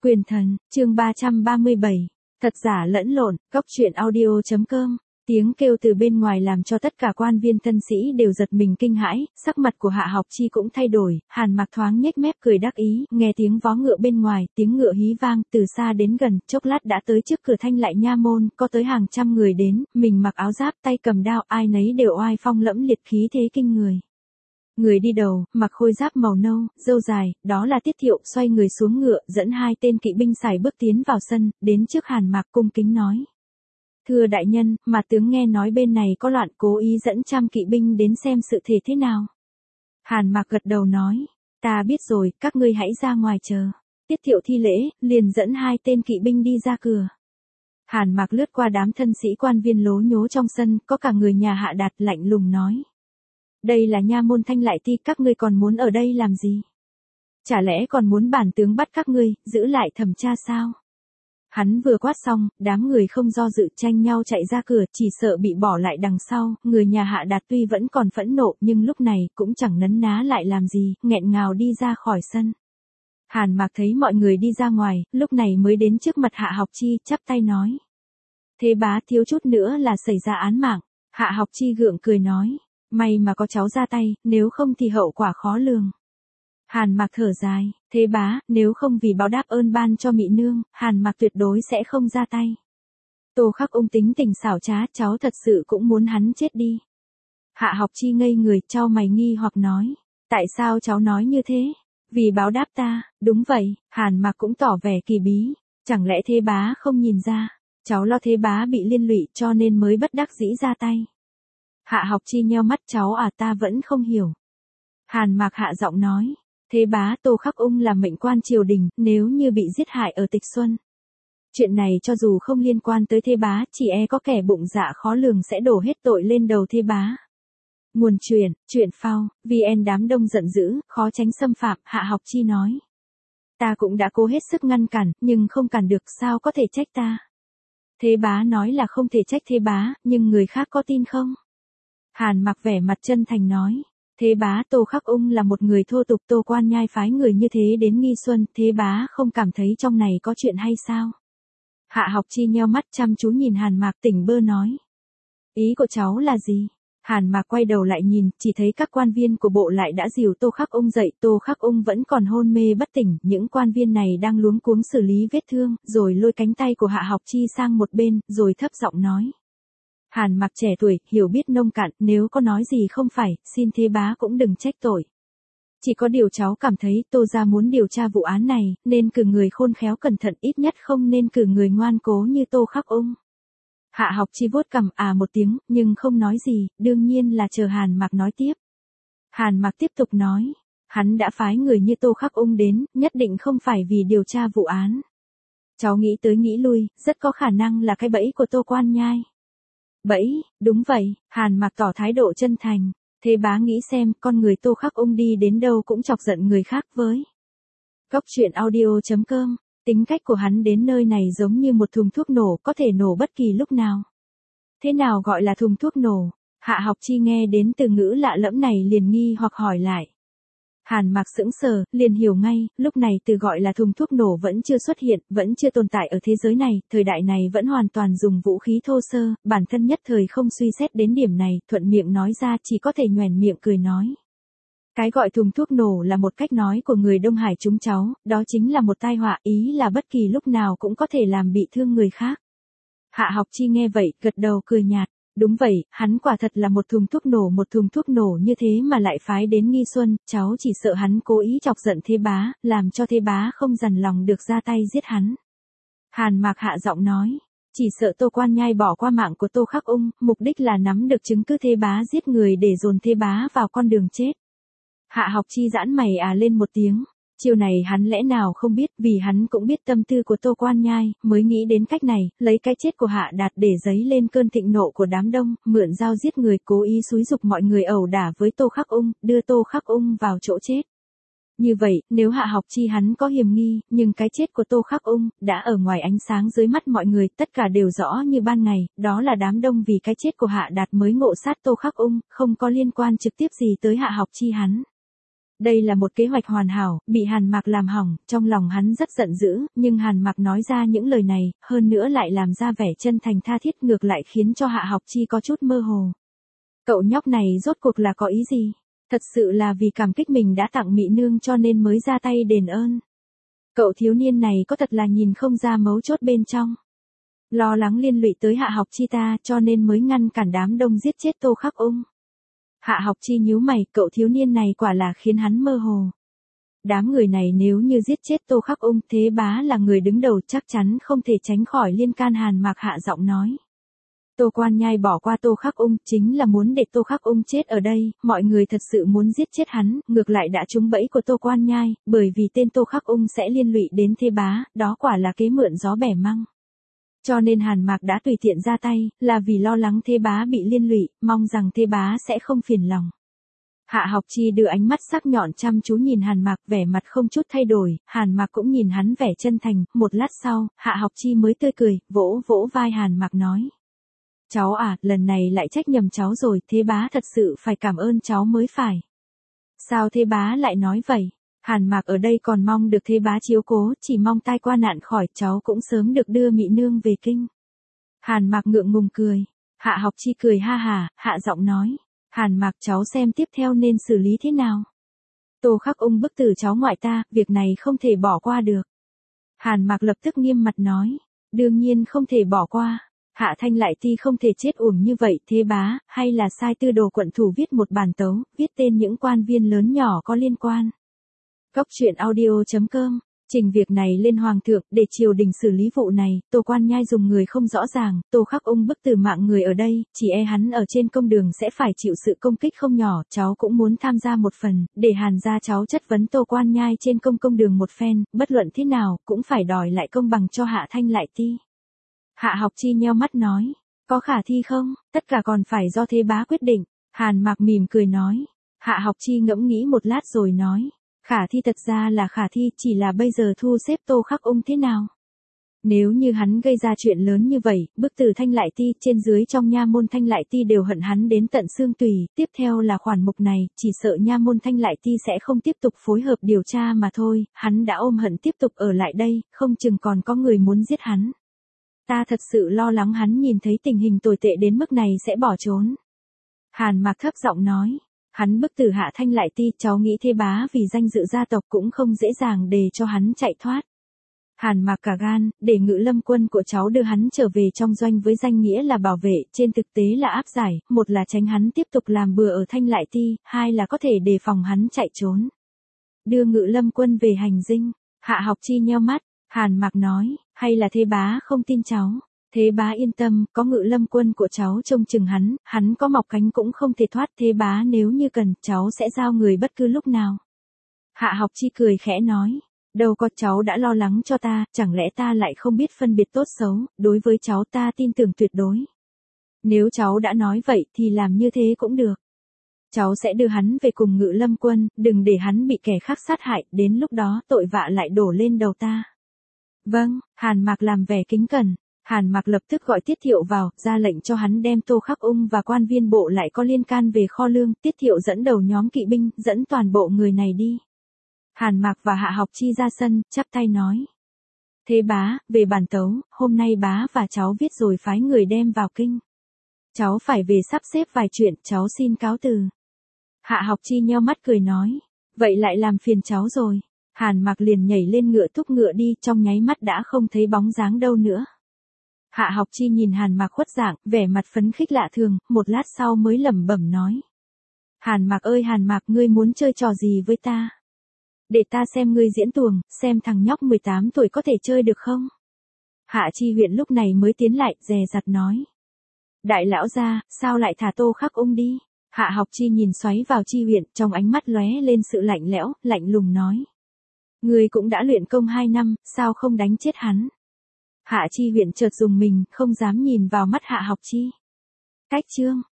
Quyền thần, chương 337. Thật giả lẫn lộn, góc truyện audio.com. Tiếng kêu từ bên ngoài làm cho tất cả quan viên thân sĩ đều giật mình kinh hãi, sắc mặt của Hạ Học Chi cũng thay đổi, Hàn Mặc thoáng nhếch mép cười đắc ý, nghe tiếng vó ngựa bên ngoài, tiếng ngựa hí vang, từ xa đến gần, chốc lát đã tới trước cửa Thanh Lại nha môn, có tới hàng trăm người đến, mình mặc áo giáp, tay cầm đao, ai nấy đều oai phong lẫm liệt khí thế kinh người. Người đi đầu, mặc khôi giáp màu nâu, râu dài, đó là Tiết Thiệu, xoay người xuống ngựa, dẫn hai tên kỵ binh sải bước tiến vào sân, đến trước Hàn Mặc cung kính nói. Thưa đại nhân, mà tướng nghe nói bên này có loạn, cố ý dẫn trăm kỵ binh đến xem sự thể thế nào. Hàn Mặc gật đầu nói, ta biết rồi, các ngươi hãy ra ngoài chờ. Tiết Thiệu thi lễ, liền dẫn hai tên kỵ binh đi ra cửa. Hàn Mặc lướt qua đám thân sĩ quan viên lố nhố trong sân, có cả người nhà Hạ Đạt lạnh lùng nói. Đây là nha môn Thanh Lại ti, các ngươi còn muốn ở đây làm gì? Chả lẽ còn muốn bản tướng bắt các ngươi, giữ lại thẩm tra sao? Hắn vừa quát xong, đám người không do dự tranh nhau chạy ra cửa, chỉ sợ bị bỏ lại đằng sau, người nhà Hạ Đạt tuy vẫn còn phẫn nộ, nhưng lúc này cũng chẳng nấn ná lại làm gì, nghẹn ngào đi ra khỏi sân. Hàn Mặc thấy mọi người đi ra ngoài, lúc này mới đến trước mặt Hạ Học Chi, chắp tay nói. Thế bá thiếu chút nữa là xảy ra án mạng. Hạ Học Chi gượng cười nói. May mà có cháu ra tay, nếu không thì hậu quả khó lường. Hàn Mặc thở dài, thế bá, nếu không vì báo đáp ơn ban cho Mị Nương, Hàn Mặc tuyệt đối sẽ không ra tay. Tô Khắc Ung tính tình xảo trá, cháu thật sự cũng muốn hắn chết đi. Hạ Học Chi ngây người, chau mày nghi hoặc nói, tại sao cháu nói như thế? Vì báo đáp ta, đúng vậy, Hàn Mặc cũng tỏ vẻ kỳ bí, chẳng lẽ thế bá không nhìn ra, cháu lo thế bá bị liên lụy cho nên mới bất đắc dĩ ra tay. Hạ Học Chi nheo mắt, cháu à, ta vẫn không hiểu. Hàn Mặc hạ giọng nói, thế bá, Tô Khắc Ung là mệnh quan triều đình, nếu như bị giết hại ở Tịch Xuân. Chuyện này cho dù không liên quan tới thế bá, chỉ e có kẻ bụng dạ khó lường sẽ đổ hết tội lên đầu thế bá. Nguồn truyện phao, VN. Đám đông giận dữ, khó tránh xâm phạm, Hạ Học Chi nói. Ta cũng đã cố hết sức ngăn cản, nhưng không cản được, sao có thể trách ta. Thế bá nói là không thể trách thế bá, nhưng người khác có tin không? Hàn Mặc vẻ mặt chân thành nói, thế bá, Tô Khắc Ung là một người thô tục, Tô Quan Nhai phái người như thế đến Nghi Xuân, thế bá không cảm thấy trong này có chuyện hay sao? Hạ Học Chi nheo mắt chăm chú nhìn Hàn Mặc, tỉnh bơ nói. Ý của cháu là gì? Hàn Mặc quay đầu lại nhìn, chỉ thấy các quan viên của bộ lại đã dìu Tô Khắc Ung dậy, Tô Khắc Ung vẫn còn hôn mê bất tỉnh, những quan viên này đang luống cuống xử lý vết thương, rồi lôi cánh tay của Hạ Học Chi sang một bên, rồi thấp giọng nói. Hàn Mặc trẻ tuổi, hiểu biết nông cạn, nếu có nói gì không phải, xin thế bá cũng đừng trách tội. Chỉ có điều cháu cảm thấy Tô gia muốn điều tra vụ án này, nên cử người khôn khéo cẩn thận, ít nhất không nên cử người ngoan cố như Tô Khắc Ung. Hạ Học Chi vuốt cằm một tiếng, nhưng không nói gì, đương nhiên là chờ Hàn Mặc nói tiếp. Hàn Mặc tiếp tục nói, hắn đã phái người như Tô Khắc Ung đến, nhất định không phải vì điều tra vụ án. Cháu nghĩ tới nghĩ lui, rất có khả năng là cái bẫy của Tô Quan Nhai. Bẫy, đúng vậy, Hàn Mặc tỏ thái độ chân thành. Thế bá nghĩ xem, con người Tô Khắc Ung đi đến đâu cũng chọc giận người khác với. Góc truyện audio.com. Tính cách của hắn đến nơi này giống như một thùng thuốc nổ, có thể nổ bất kỳ lúc nào. Thế nào gọi là thùng thuốc nổ? Hạ Học Chi nghe đến từ ngữ lạ lẫm này liền nghi hoặc hỏi lại. Hàn Mặc sững sờ, liền hiểu ngay, lúc này từ gọi là thùng thuốc nổ vẫn chưa xuất hiện, vẫn chưa tồn tại ở thế giới này, thời đại này vẫn hoàn toàn dùng vũ khí thô sơ, bản thân nhất thời không suy xét đến điểm này, thuận miệng nói ra chỉ có thể nhoẻn miệng cười nói. Cái gọi thùng thuốc nổ là một cách nói của người Đông Hải chúng cháu, đó chính là một tai họa, ý là bất kỳ lúc nào cũng có thể làm bị thương người khác. Hạ Học Chi nghe vậy, gật đầu cười nhạt. Đúng vậy, hắn quả thật là một thùng thuốc nổ như thế mà lại phái đến Nghi Xuân, cháu chỉ sợ hắn cố ý chọc giận thế bá, làm cho thế bá không dằn lòng được ra tay giết hắn. Hàn Mặc hạ giọng nói, chỉ sợ Tô Quan Nhai bỏ qua mạng của Tô Khắc Ung, mục đích là nắm được chứng cứ thế bá giết người để dồn thế bá vào con đường chết. Hạ Học Chi giãn mày lên một tiếng. Chiều này hắn lẽ nào không biết, vì hắn cũng biết tâm tư của Tô Quan Nhai, mới nghĩ đến cách này, lấy cái chết của Hạ Đạt để dấy lên cơn thịnh nộ của đám đông, mượn dao giết người, cố ý xúi giục mọi người ẩu đả với Tô Khắc Ung, đưa Tô Khắc Ung vào chỗ chết. Như vậy, nếu Hạ Học Chi hắn có hiềm nghi, nhưng cái chết của Tô Khắc Ung đã ở ngoài ánh sáng dưới mắt mọi người, tất cả đều rõ như ban ngày, đó là đám đông vì cái chết của Hạ Đạt mới ngộ sát Tô Khắc Ung, không có liên quan trực tiếp gì tới Hạ Học Chi hắn. Đây là một kế hoạch hoàn hảo, bị Hàn Mạc làm hỏng, trong lòng hắn rất giận dữ, nhưng Hàn Mạc nói ra những lời này, hơn nữa lại làm ra vẻ chân thành tha thiết ngược lại khiến cho Hạ Học Chi có chút mơ hồ. Cậu nhóc này rốt cuộc là có ý gì? Thật sự là vì cảm kích mình đã tặng Mị Nương cho nên mới ra tay đền ơn. Cậu thiếu niên này có thật là nhìn không ra mấu chốt bên trong. Lo lắng liên lụy tới Hạ Học Chi ta cho nên mới ngăn cản đám đông giết chết Tô Khắc Ung. Hạ Học Chi nhíu mày, cậu thiếu niên này quả là khiến hắn mơ hồ. Đám người này nếu như giết chết Tô Khắc Ung, Thế Bá là người đứng đầu chắc chắn không thể tránh khỏi liên can. Hàn Mạc hạ giọng nói. Tô Quan Nhai bỏ qua Tô Khắc Ung chính là muốn để Tô Khắc Ung chết ở đây, mọi người thật sự muốn giết chết hắn, ngược lại đã trúng bẫy của Tô Quan Nhai, bởi vì tên Tô Khắc Ung sẽ liên lụy đến Thế Bá, đó quả là kế mượn gió bẻ măng. Cho nên Hàn Mạc đã tùy tiện ra tay, là vì lo lắng Thế Bá bị liên lụy, mong rằng Thế Bá sẽ không phiền lòng. Hạ Học Chi đưa ánh mắt sắc nhọn chăm chú nhìn Hàn Mạc, vẻ mặt không chút thay đổi, Hàn Mạc cũng nhìn hắn vẻ chân thành, một lát sau, Hạ Học Chi mới tươi cười, vỗ vỗ vai Hàn Mạc nói. Cháu à, lần này lại trách nhầm cháu rồi, Thế Bá thật sự phải cảm ơn cháu mới phải. Sao Thế Bá lại nói vậy? Hàn Mạc ở đây còn mong được Thế Bá chiếu cố, chỉ mong tai qua nạn khỏi, cháu cũng sớm được đưa Mị Nương về kinh. Hàn Mạc ngượng ngùng cười. Hạ Học Chi cười ha hà, hạ giọng nói. Hàn Mạc, cháu xem tiếp theo nên xử lý thế nào. Tô Khắc Ung bức tử cháu ngoại ta, việc này không thể bỏ qua được. Hàn Mạc lập tức nghiêm mặt nói. Đương nhiên không thể bỏ qua. Hạ Thanh Lại Ti không thể chết uổng như vậy. Thế Bá, hay là sai Tư Đồ quận thủ viết một bản tấu, viết tên những quan viên lớn nhỏ có liên quan. Cốc truyện audio.com, trình việc này lên Hoàng thượng, để triều đình xử lý vụ này. Tô Quan Nhai dùng người không rõ ràng, Tô Khắc Ung bức tử mạng người ở đây, chỉ e hắn ở trên công đường sẽ phải chịu sự công kích không nhỏ. Cháu cũng muốn tham gia một phần, để Hàn gia cháu chất vấn Tô Quan Nhai trên công đường một phen, bất luận thế nào, cũng phải đòi lại công bằng cho Hạ Thanh Lại Ti. Hạ Học Chi nheo mắt nói, có khả thi không, tất cả còn phải do Thế Bá quyết định. Hàn Mạc mỉm cười nói. Hạ Học Chi ngẫm nghĩ một lát rồi nói. Khả thi thật ra là khả thi, chỉ là bây giờ thu xếp Tô Khắc Ung thế nào. Nếu như hắn gây ra chuyện lớn như vậy, bức tử Thanh Lại Ti, trên dưới trong nha môn Thanh Lại Ti đều hận hắn đến tận xương tủy. Tiếp theo là khoản mục này, chỉ sợ nha môn Thanh Lại Ti sẽ không tiếp tục phối hợp điều tra mà thôi. Hắn đã ôm hận tiếp tục ở lại đây, không chừng còn có người muốn giết hắn. Ta thật sự lo lắng hắn nhìn thấy tình hình tồi tệ đến mức này sẽ bỏ trốn. Hàn Mạc thấp giọng nói. Hắn bức tử Hạ Thanh Lại Ti, cháu nghĩ Thế Bá vì danh dự gia tộc cũng không dễ dàng để cho hắn chạy thoát. Hàn Mạc cả gan, để Ngự Lâm quân của cháu đưa hắn trở về trong doanh với danh nghĩa là bảo vệ, trên thực tế là áp giải, một là tránh hắn tiếp tục làm bừa ở Thanh Lại Ti, hai là có thể đề phòng hắn chạy trốn. Đưa Ngự Lâm quân về hành dinh. Hạ Học Chi nheo mắt, Hàn Mạc nói, hay là Thế Bá không tin cháu. Thế Bá yên tâm, có Ngự Lâm quân của cháu trông chừng hắn có mọc cánh cũng không thể thoát. Thế Bá nếu như cần, cháu sẽ giao người bất cứ lúc nào. Hạ Học Chi cười khẽ nói, đâu có, cháu đã lo lắng cho ta, chẳng lẽ ta lại không biết phân biệt tốt xấu, đối với cháu ta tin tưởng tuyệt đối. Nếu cháu đã nói vậy thì làm như thế cũng được. Cháu sẽ đưa hắn về cùng Ngự Lâm quân, đừng để hắn bị kẻ khác sát hại, đến lúc đó tội vạ lại đổ lên đầu ta. Vâng, Hàn Mạc làm vẻ kính cẩn. Hàn Mạc lập tức gọi Tiết Thiệu vào, ra lệnh cho hắn đem Tô Khắc Ung và quan viên bộ lại có liên can về kho lương. Tiết Thiệu dẫn đầu nhóm kỵ binh, dẫn toàn bộ người này đi. Hàn Mạc và Hạ Học Chi ra sân, chắp tay nói. Thế Bá, về bản tấu, hôm nay bá và cháu viết rồi phái người đem vào kinh. Cháu phải về sắp xếp vài chuyện, cháu xin cáo từ. Hạ Học Chi nheo mắt cười nói. Vậy lại làm phiền cháu rồi. Hàn Mạc liền nhảy lên ngựa thúc ngựa đi, trong nháy mắt đã không thấy bóng dáng đâu nữa. Hạ Học Chi nhìn Hàn Mạc khuất dạng, vẻ mặt phấn khích lạ thường, một lát sau mới lẩm bẩm nói. Hàn Mạc ơi Hàn Mạc, ngươi muốn chơi trò gì với ta? Để ta xem ngươi diễn tuồng, xem thằng nhóc 18 tuổi có thể chơi được không? Hạ Chi Huyện lúc này mới tiến lại, dè dặt nói. Đại lão gia, sao lại thả Tô Khắc Ung đi? Hạ Học Chi nhìn xoáy vào Chi Huyện, trong ánh mắt lóe lên sự lạnh lẽo, lạnh lùng nói. Ngươi cũng đã luyện công 2 năm, sao không đánh chết hắn? Hạ Chi Huyện chợt dùng mình, không dám nhìn vào mắt Hạ Học Chi. Cách chương.